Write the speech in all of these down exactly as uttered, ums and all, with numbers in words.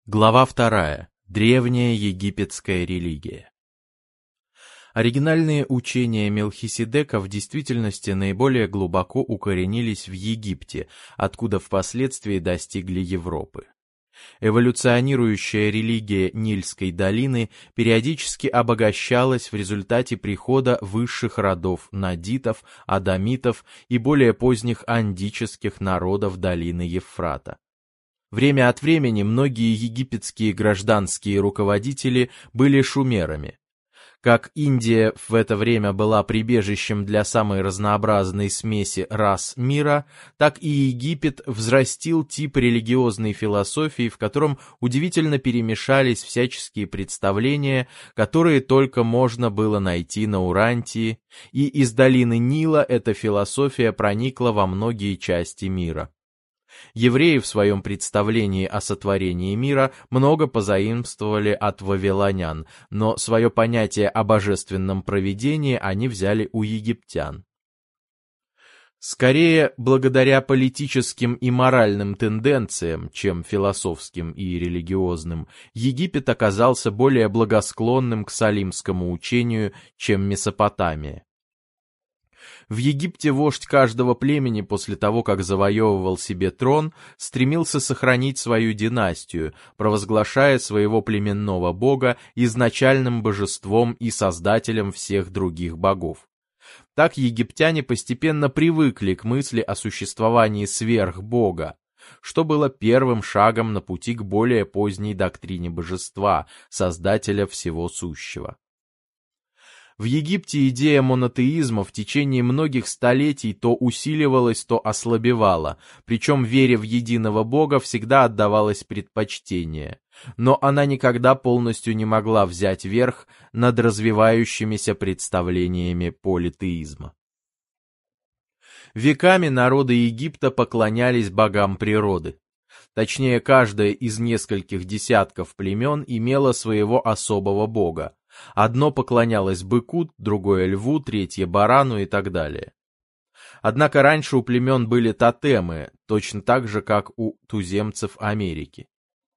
Глава вторая. Древняя египетская религия. Оригинальные учения Мелхиседека в действительности наиболее глубоко укоренились в Египте, откуда впоследствии достигли Европы. Эволюционирующая религия Нильской долины периодически обогащалась в результате прихода высших родов надитов, адамитов и более поздних андических народов долины Евфрата. Время от времени многие египетские гражданские руководители были шумерами. Как Индия в это время была прибежищем для самой разнообразной смеси рас мира, так и Египет взрастил тип религиозной философии, в котором удивительно перемешались всяческие представления, которые только можно было найти на Урантии, и из долины Нила эта философия проникла во многие части мира. Евреи в своем представлении о сотворении мира много позаимствовали от вавилонян, но свое понятие о божественном провидении они взяли у египтян. Скорее, благодаря политическим и моральным тенденциям, чем философским и религиозным, Египет оказался более благосклонным к салимскому учению, чем Месопотамия. В Египте вождь каждого племени после того, как завоевывал себе трон, стремился сохранить свою династию, провозглашая своего племенного бога изначальным божеством и создателем всех других богов. Так египтяне постепенно привыкли к мысли о существовании сверхбога, что было первым шагом на пути к более поздней доктрине божества, создателя всего сущего. В Египте идея монотеизма в течение многих столетий то усиливалась, то ослабевала, причем вере в единого Бога всегда отдавалось предпочтение, но она никогда полностью не могла взять верх над развивающимися представлениями политеизма. Веками народы Египта поклонялись богам природы. Точнее, каждое из нескольких десятков племен имело своего особого бога. Одно поклонялось быку, другое льву, третье барану и так далее. Однако раньше у племен были тотемы, точно так же, как у туземцев Америки.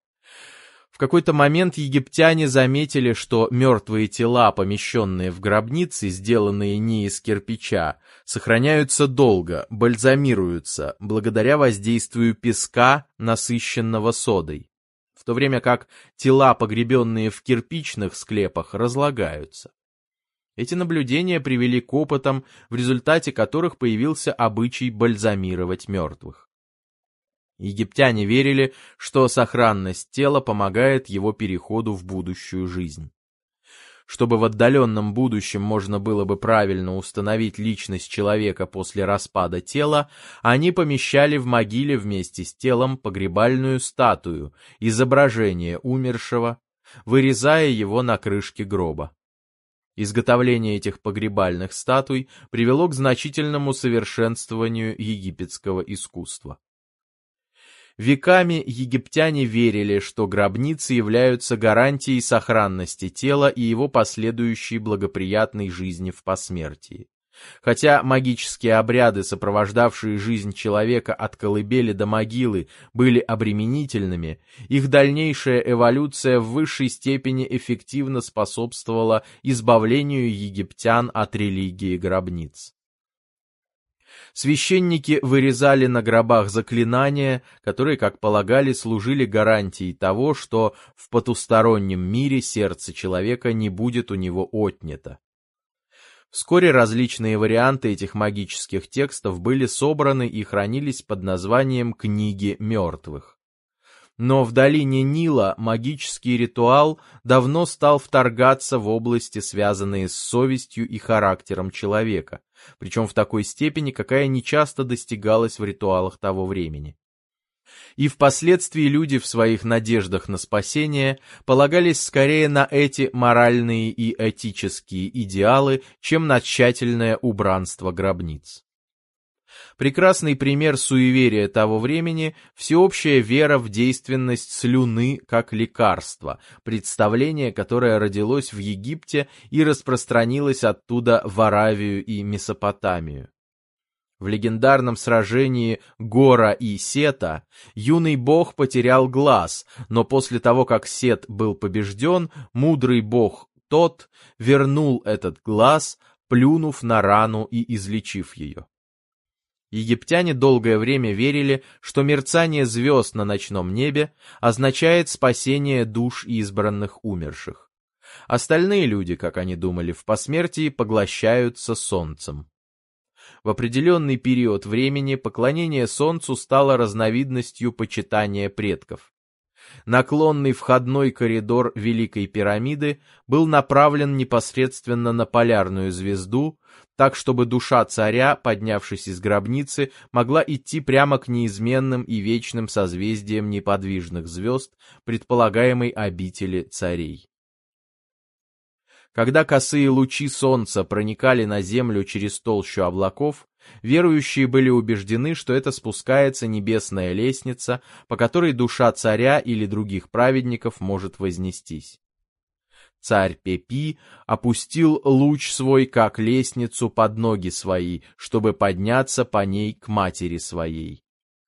В какой-то момент египтяне заметили, что мертвые тела, помещенные в гробницы, сделанные не из кирпича, сохраняются долго, бальзамируются, благодаря воздействию песка, насыщенного содой, в то время как тела, погребенные в кирпичных склепах, разлагаются. Эти наблюдения привели к опытам, в результате которых появился обычай бальзамировать мертвых. Египтяне верили, что сохранность тела помогает его переходу в будущую жизнь. Чтобы в отдаленном будущем можно было бы правильно установить личность человека после распада тела, они помещали в могиле вместе с телом погребальную статую, изображение умершего, вырезая его на крышке гроба. Изготовление этих погребальных статуй привело к значительному совершенствованию египетского искусства. Веками египтяне верили, что гробницы являются гарантией сохранности тела и его последующей благоприятной жизни в посмертии. Хотя магические обряды, сопровождавшие жизнь человека от колыбели до могилы, были обременительными, их дальнейшая эволюция в высшей степени эффективно способствовала избавлению египтян от религии гробниц. Священники вырезали на гробах заклинания, которые, как полагали, служили гарантией того, что в потустороннем мире сердце человека не будет у него отнято. Вскоре различные варианты этих магических текстов были собраны и хранились под названием «Книги мертвых». Но в долине Нила магический ритуал давно стал вторгаться в области, связанные с совестью и характером человека, причем в такой степени, какая нечасто достигалась в ритуалах того времени. И впоследствии люди в своих надеждах на спасение полагались скорее на эти моральные и этические идеалы, чем на тщательное убранство гробниц. Прекрасный пример суеверия того времени – всеобщая вера в действенность слюны как лекарства, представление, которое родилось в Египте и распространилось оттуда в Аравию и Месопотамию. В легендарном сражении Гора и Сета юный бог потерял глаз, но после того, как Сет был побежден, мудрый бог Тот вернул этот глаз, плюнув на рану и излечив ее. Египтяне долгое время верили, что мерцание звезд на ночном небе означает спасение душ избранных умерших. Остальные люди, как они думали, в посмертии поглощаются солнцем. В определенный период времени поклонение солнцу стало разновидностью почитания предков. Наклонный входной коридор Великой пирамиды был направлен непосредственно на полярную звезду, так чтобы душа царя, поднявшись из гробницы, могла идти прямо к неизменным и вечным созвездиям неподвижных звезд, предполагаемой обители царей. Когда косые лучи солнца проникали на землю через толщу облаков, верующие были убеждены, что это спускается небесная лестница, по которой душа царя или других праведников может вознестись. Царь Пепи опустил луч свой как лестницу под ноги свои, чтобы подняться по ней к матери своей.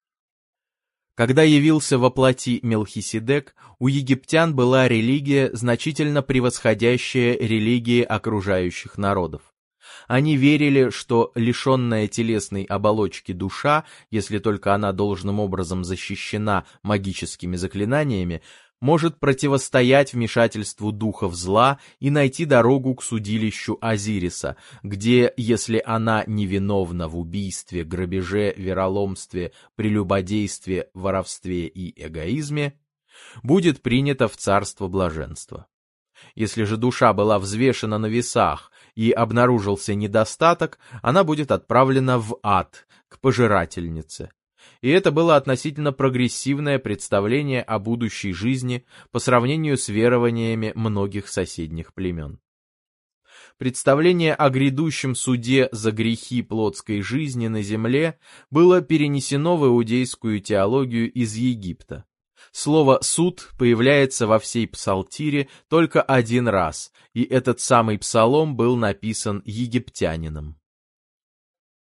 Когда явился во плоти Мелхиседек, у египтян была религия, значительно превосходящая религии окружающих народов. Они верили, что лишенная телесной оболочки душа, если только она должным образом защищена магическими заклинаниями, может противостоять вмешательству духов зла и найти дорогу к судилищу Азириса, где, если она невиновна в убийстве, грабеже, вероломстве, прелюбодействе, воровстве и эгоизме, будет принята в царство блаженства. Если же душа была взвешена на весах и обнаружился недостаток, она будет отправлена в ад, к пожирательнице. И это было относительно прогрессивное представление о будущей жизни по сравнению с верованиями многих соседних племен. Представление о грядущем суде за грехи плотской жизни на земле было перенесено в иудейскую теологию из Египта. Слово «суд» появляется во всей псалтире только один раз, и этот самый псалом был написан египтянином.